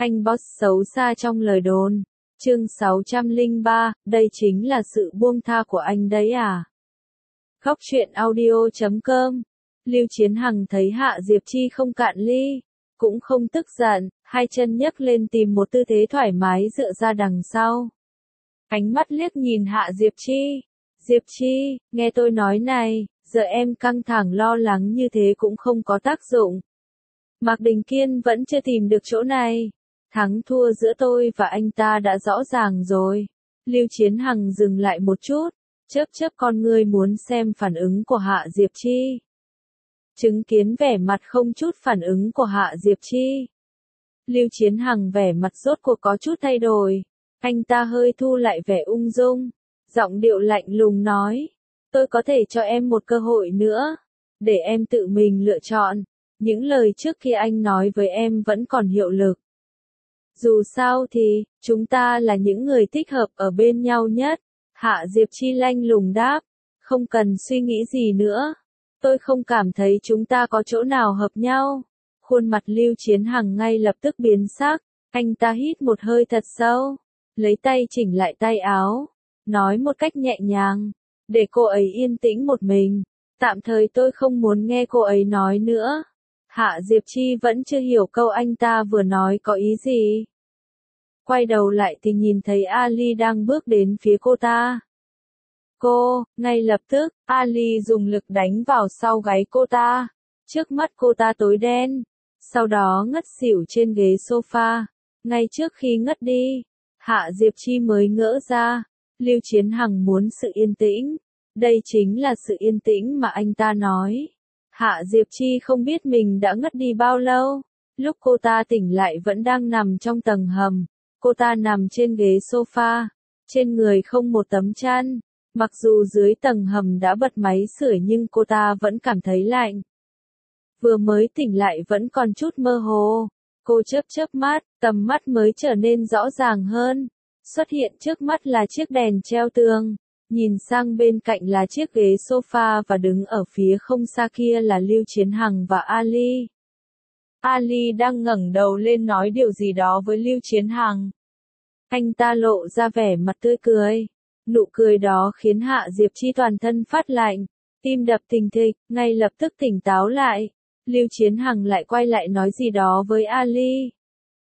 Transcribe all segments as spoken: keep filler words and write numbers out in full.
Anh boss xấu xa trong lời đồn. Chương sáu trăm lẻ ba, đây chính là sự buông tha của anh đấy à? Khóc chuyện audio chấm com. Lưu Chiến Hằng thấy Hạ Diệp Chi không cạn ly, cũng không tức giận, hai chân nhấc lên tìm một tư thế thoải mái dựa ra đằng sau. Ánh mắt liếc nhìn Hạ Diệp Chi. Diệp Chi, nghe tôi nói này, giờ em căng thẳng lo lắng như thế cũng không có tác dụng. Mạc Đình Kiên vẫn chưa tìm được chỗ này. Thắng thua giữa tôi và anh ta đã rõ ràng rồi. Lưu Chiến Hằng dừng lại một chút, chớp chớp con ngươi muốn xem phản ứng của Hạ Diệp Chi. Chứng kiến vẻ mặt không chút phản ứng của Hạ Diệp Chi, Lưu Chiến Hằng vẻ mặt rốt cuộc có chút thay đổi. Anh ta hơi thu lại vẻ ung dung, giọng điệu lạnh lùng nói, tôi có thể cho em một cơ hội nữa, để em tự mình lựa chọn. Những lời trước khi anh nói với em vẫn còn hiệu lực. Dù sao thì, chúng ta là những người thích hợp ở bên nhau nhất. Hạ Diệp Chi lanh lùng đáp, không cần suy nghĩ gì nữa. Tôi không cảm thấy chúng ta có chỗ nào hợp nhau. Khuôn mặt Lưu Chiến Hằng ngay lập tức biến sắc, anh ta hít một hơi thật sâu, lấy tay chỉnh lại tay áo, nói một cách nhẹ nhàng, để cô ấy yên tĩnh một mình. Tạm thời tôi không muốn nghe cô ấy nói nữa. Hạ Diệp Chi vẫn chưa hiểu câu anh ta vừa nói có ý gì. Quay đầu lại thì nhìn thấy Ali đang bước đến phía cô ta. Cô, ngay lập tức, Ali dùng lực đánh vào sau gáy cô ta. Trước mắt cô ta tối đen, sau đó ngất xỉu trên ghế sofa. Ngay trước khi ngất đi, Hạ Diệp Chi mới ngỡ ra, Lưu Chiến Hằng muốn sự yên tĩnh. Đây chính là sự yên tĩnh mà anh ta nói. Hạ Diệp Chi không biết mình đã ngất đi bao lâu. Lúc cô ta tỉnh lại vẫn đang nằm trong tầng hầm. Cô ta nằm trên ghế sofa, trên người không một tấm chăn. Mặc dù dưới tầng hầm đã bật máy sưởi nhưng cô ta vẫn cảm thấy lạnh. Vừa mới tỉnh lại vẫn còn chút mơ hồ. Cô chớp chớp mắt, tầm mắt mới trở nên rõ ràng hơn. Xuất hiện trước mắt là chiếc đèn treo tường. Nhìn sang bên cạnh là chiếc ghế sofa và đứng ở phía không xa kia là Lưu Chiến Hằng và Ali. Ali đang ngẩng đầu lên nói điều gì đó với Lưu Chiến Hằng. Anh ta lộ ra vẻ mặt tươi cười. Nụ cười đó khiến Hạ Diệp Chi toàn thân phát lạnh, tim đập thình thịch, ngay lập tức tỉnh táo lại. Lưu Chiến Hằng lại quay lại nói gì đó với Ali.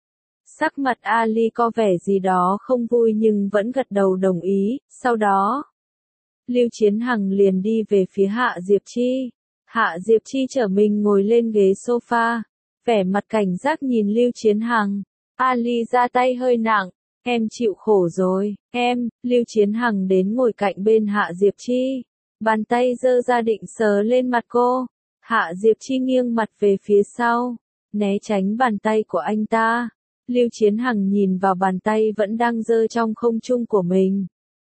Sắc mặt Ali có vẻ gì đó không vui nhưng vẫn gật đầu đồng ý. Sau đó, Lưu Chiến Hằng liền đi về phía Hạ Diệp Chi. Hạ Diệp Chi trở mình ngồi lên ghế sofa, vẻ mặt cảnh giác nhìn Lưu Chiến Hằng. Ali ra tay hơi nặng, em chịu khổ rồi, em. Lưu Chiến Hằng đến ngồi cạnh bên Hạ Diệp Chi, bàn tay giơ ra định sờ lên mặt cô. Hạ Diệp Chi nghiêng mặt về phía sau, né tránh bàn tay của anh ta. Lưu Chiến Hằng nhìn vào bàn tay vẫn đang giơ trong không trung của mình,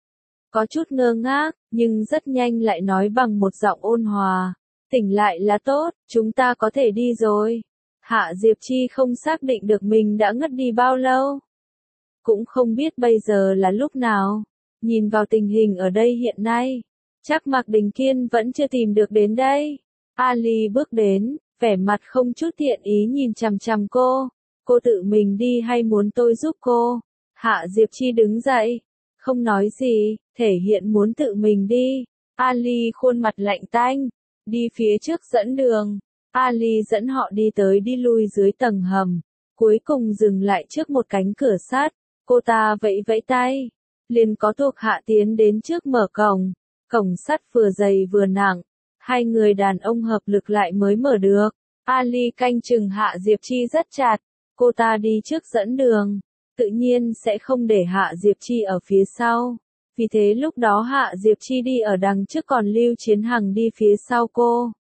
có chút ngơ ngác, nhưng rất nhanh lại nói bằng một giọng ôn hòa. Tỉnh lại là tốt, chúng ta có thể đi rồi. Hạ Diệp Chi không xác định được mình đã ngất đi bao lâu. Cũng không biết bây giờ là lúc nào. Nhìn vào tình hình ở đây hiện nay, chắc Mạc Đình Kiên vẫn chưa tìm được đến đây. Ali bước đến, vẻ mặt không chút thiện ý nhìn chằm chằm cô. Cô tự mình đi hay muốn tôi giúp cô? Hạ Diệp Chi đứng dậy, không nói gì, thể hiện muốn tự mình đi. Ali khuôn mặt lạnh tanh, đi phía trước dẫn đường. Ali dẫn họ đi tới đi lui dưới tầng hầm, cuối cùng dừng lại trước một cánh cửa sắt. Cô ta vẫy vẫy tay, liền có thuộc hạ tiến đến trước mở cổng. Cổng sắt vừa dày vừa nặng, hai người đàn ông hợp lực lại mới mở được. Ali canh chừng Hạ Diệp Chi rất chặt, cô ta đi trước dẫn đường, tự nhiên sẽ không để Hạ Diệp Chi ở phía sau. Vì thế lúc đó Hạ Diệp Chi đi ở đằng trước còn Lưu Chiến Hằng đi phía sau cô.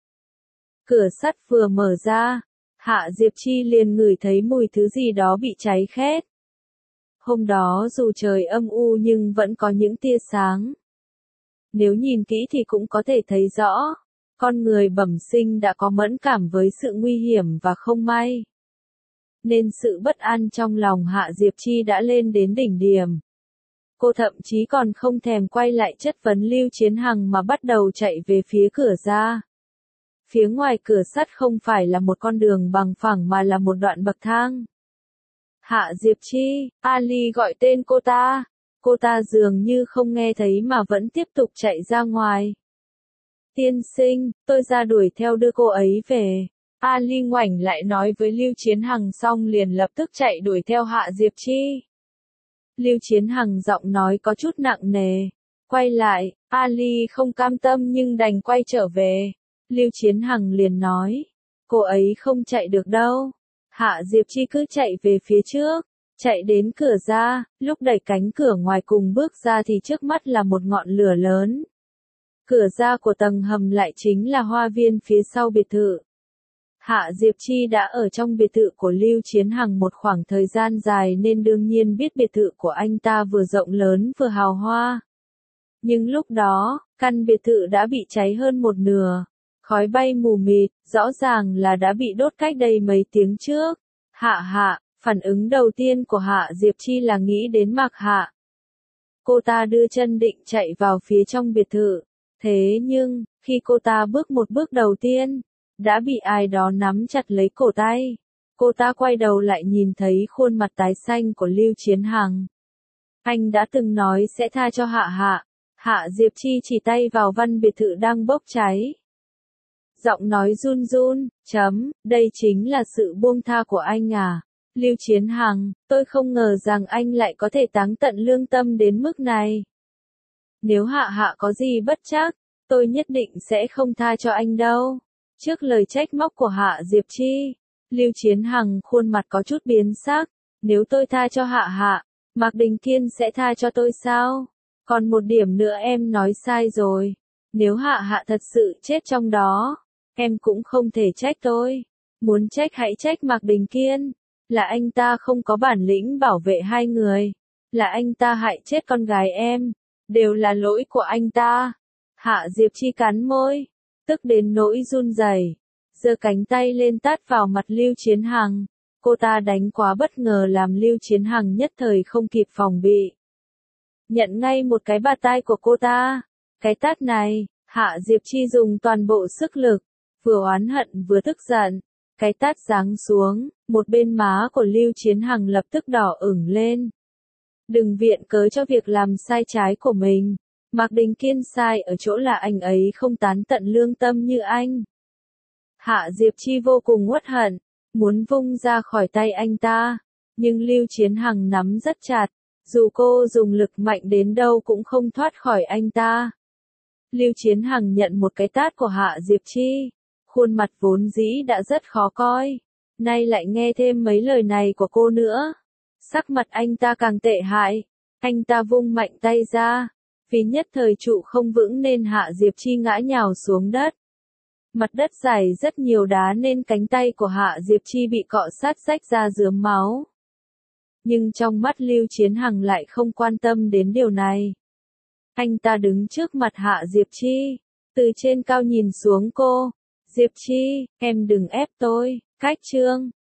Cửa sắt vừa mở ra, Hạ Diệp Chi liền ngửi thấy mùi thứ gì đó bị cháy khét. Hôm đó dù trời âm u nhưng vẫn có những tia sáng. Nếu nhìn kỹ thì cũng có thể thấy rõ, con người bẩm sinh đã có mẫn cảm với sự nguy hiểm và không may. Nên sự bất an trong lòng Hạ Diệp Chi đã lên đến đỉnh điểm. Cô thậm chí còn không thèm quay lại chất vấn Lưu Chiến Hằng mà bắt đầu chạy về phía cửa ra. Phía ngoài cửa sắt không phải là một con đường bằng phẳng mà là một đoạn bậc thang. Hạ Diệp Chi, Ali gọi tên cô ta. Cô ta dường như không nghe thấy mà vẫn tiếp tục chạy ra ngoài. Tiên sinh, tôi ra đuổi theo đưa cô ấy về. Ali ngoảnh lại nói với Lưu Chiến Hằng xong liền lập tức chạy đuổi theo Hạ Diệp Chi. Lưu Chiến Hằng giọng nói có chút nặng nề. Quay lại, Ali không cam tâm nhưng đành quay trở về. Lưu Chiến Hằng liền nói. Cô ấy không chạy được đâu. Hạ Diệp Chi cứ chạy về phía trước. Chạy đến cửa ra, lúc đẩy cánh cửa ngoài cùng bước ra thì trước mắt là một ngọn lửa lớn. Cửa ra của tầng hầm lại chính là hoa viên phía sau biệt thự. Hạ Diệp Chi đã ở trong biệt thự của Lưu Chiến Hằng một khoảng thời gian dài nên đương nhiên biết biệt thự của anh ta vừa rộng lớn vừa hào hoa. Nhưng lúc đó, căn biệt thự đã bị cháy hơn một nửa. Khói bay mù mịt, rõ ràng là đã bị đốt cách đây mấy tiếng trước. Hạ hạ, phản ứng đầu tiên của Hạ Diệp Chi là nghĩ đến Mạc Hạ. Cô ta đưa chân định chạy vào phía trong biệt thự. Thế nhưng, khi cô ta bước một bước đầu tiên, đã bị ai đó nắm chặt lấy cổ tay. Cô ta quay đầu lại nhìn thấy khuôn mặt tái xanh của Lưu Chiến Hằng. Anh đã từng nói sẽ tha cho Hạ Hạ. Hạ Diệp Chi chỉ tay vào văn biệt thự đang bốc cháy. Giọng nói run run, chấm, đây chính là sự buông tha của anh à. Lưu Chiến Hằng, tôi không ngờ rằng anh lại có thể táng tận lương tâm đến mức này. Nếu Hạ Hạ có gì bất trắc, tôi nhất định sẽ không tha cho anh đâu. Trước lời trách móc của Hạ Diệp Chi, Lưu Chiến Hằng khuôn mặt có chút biến sắc. Nếu tôi tha cho Hạ Hạ, Mạc Đình Kiên sẽ tha cho tôi sao? Còn một điểm nữa em nói sai rồi. Nếu Hạ Hạ thật sự chết trong đó, em cũng không thể trách tôi. Muốn trách hãy trách Mạc Đình Kiên. Là anh ta không có bản lĩnh bảo vệ hai người. Là anh ta hại chết con gái em. Đều là lỗi của anh ta. Hạ Diệp Chi cắn môi, tức đến nỗi run rẩy, giơ cánh tay lên tát vào mặt Lưu Chiến Hằng. Cô ta đánh quá bất ngờ làm Lưu Chiến Hằng nhất thời không kịp phòng bị. Nhận ngay một cái bạt tai của cô ta. Cái tát này, Hạ Diệp Chi dùng toàn bộ sức lực, vừa oán hận vừa tức giận. Cái tát giáng xuống, một bên má của Lưu Chiến Hằng lập tức đỏ ửng lên. Đừng viện cớ cho việc làm sai trái của mình. Mạc Đình Kiên sai ở chỗ là anh ấy không tán tận lương tâm như anh. Hạ Diệp Chi vô cùng uất hận, muốn vung ra khỏi tay anh ta, nhưng Lưu Chiến Hằng nắm rất chặt, dù cô dùng lực mạnh đến đâu cũng không thoát khỏi anh ta. Lưu Chiến Hằng nhận một cái tát của Hạ Diệp Chi, khuôn mặt vốn dĩ đã rất khó coi, nay lại nghe thêm mấy lời này của cô nữa. Sắc mặt anh ta càng tệ hại, anh ta vung mạnh tay ra. Vì nhất thời trụ không vững nên Hạ Diệp Chi ngã nhào xuống đất. Mặt đất dày rất nhiều đá nên cánh tay của Hạ Diệp Chi bị cọ sát rách ra rướm máu. Nhưng trong mắt Lưu Chiến Hằng lại không quan tâm đến điều này. Anh ta đứng trước mặt Hạ Diệp Chi, từ trên cao nhìn xuống cô. Diệp Chi, em đừng ép tôi, cách chương.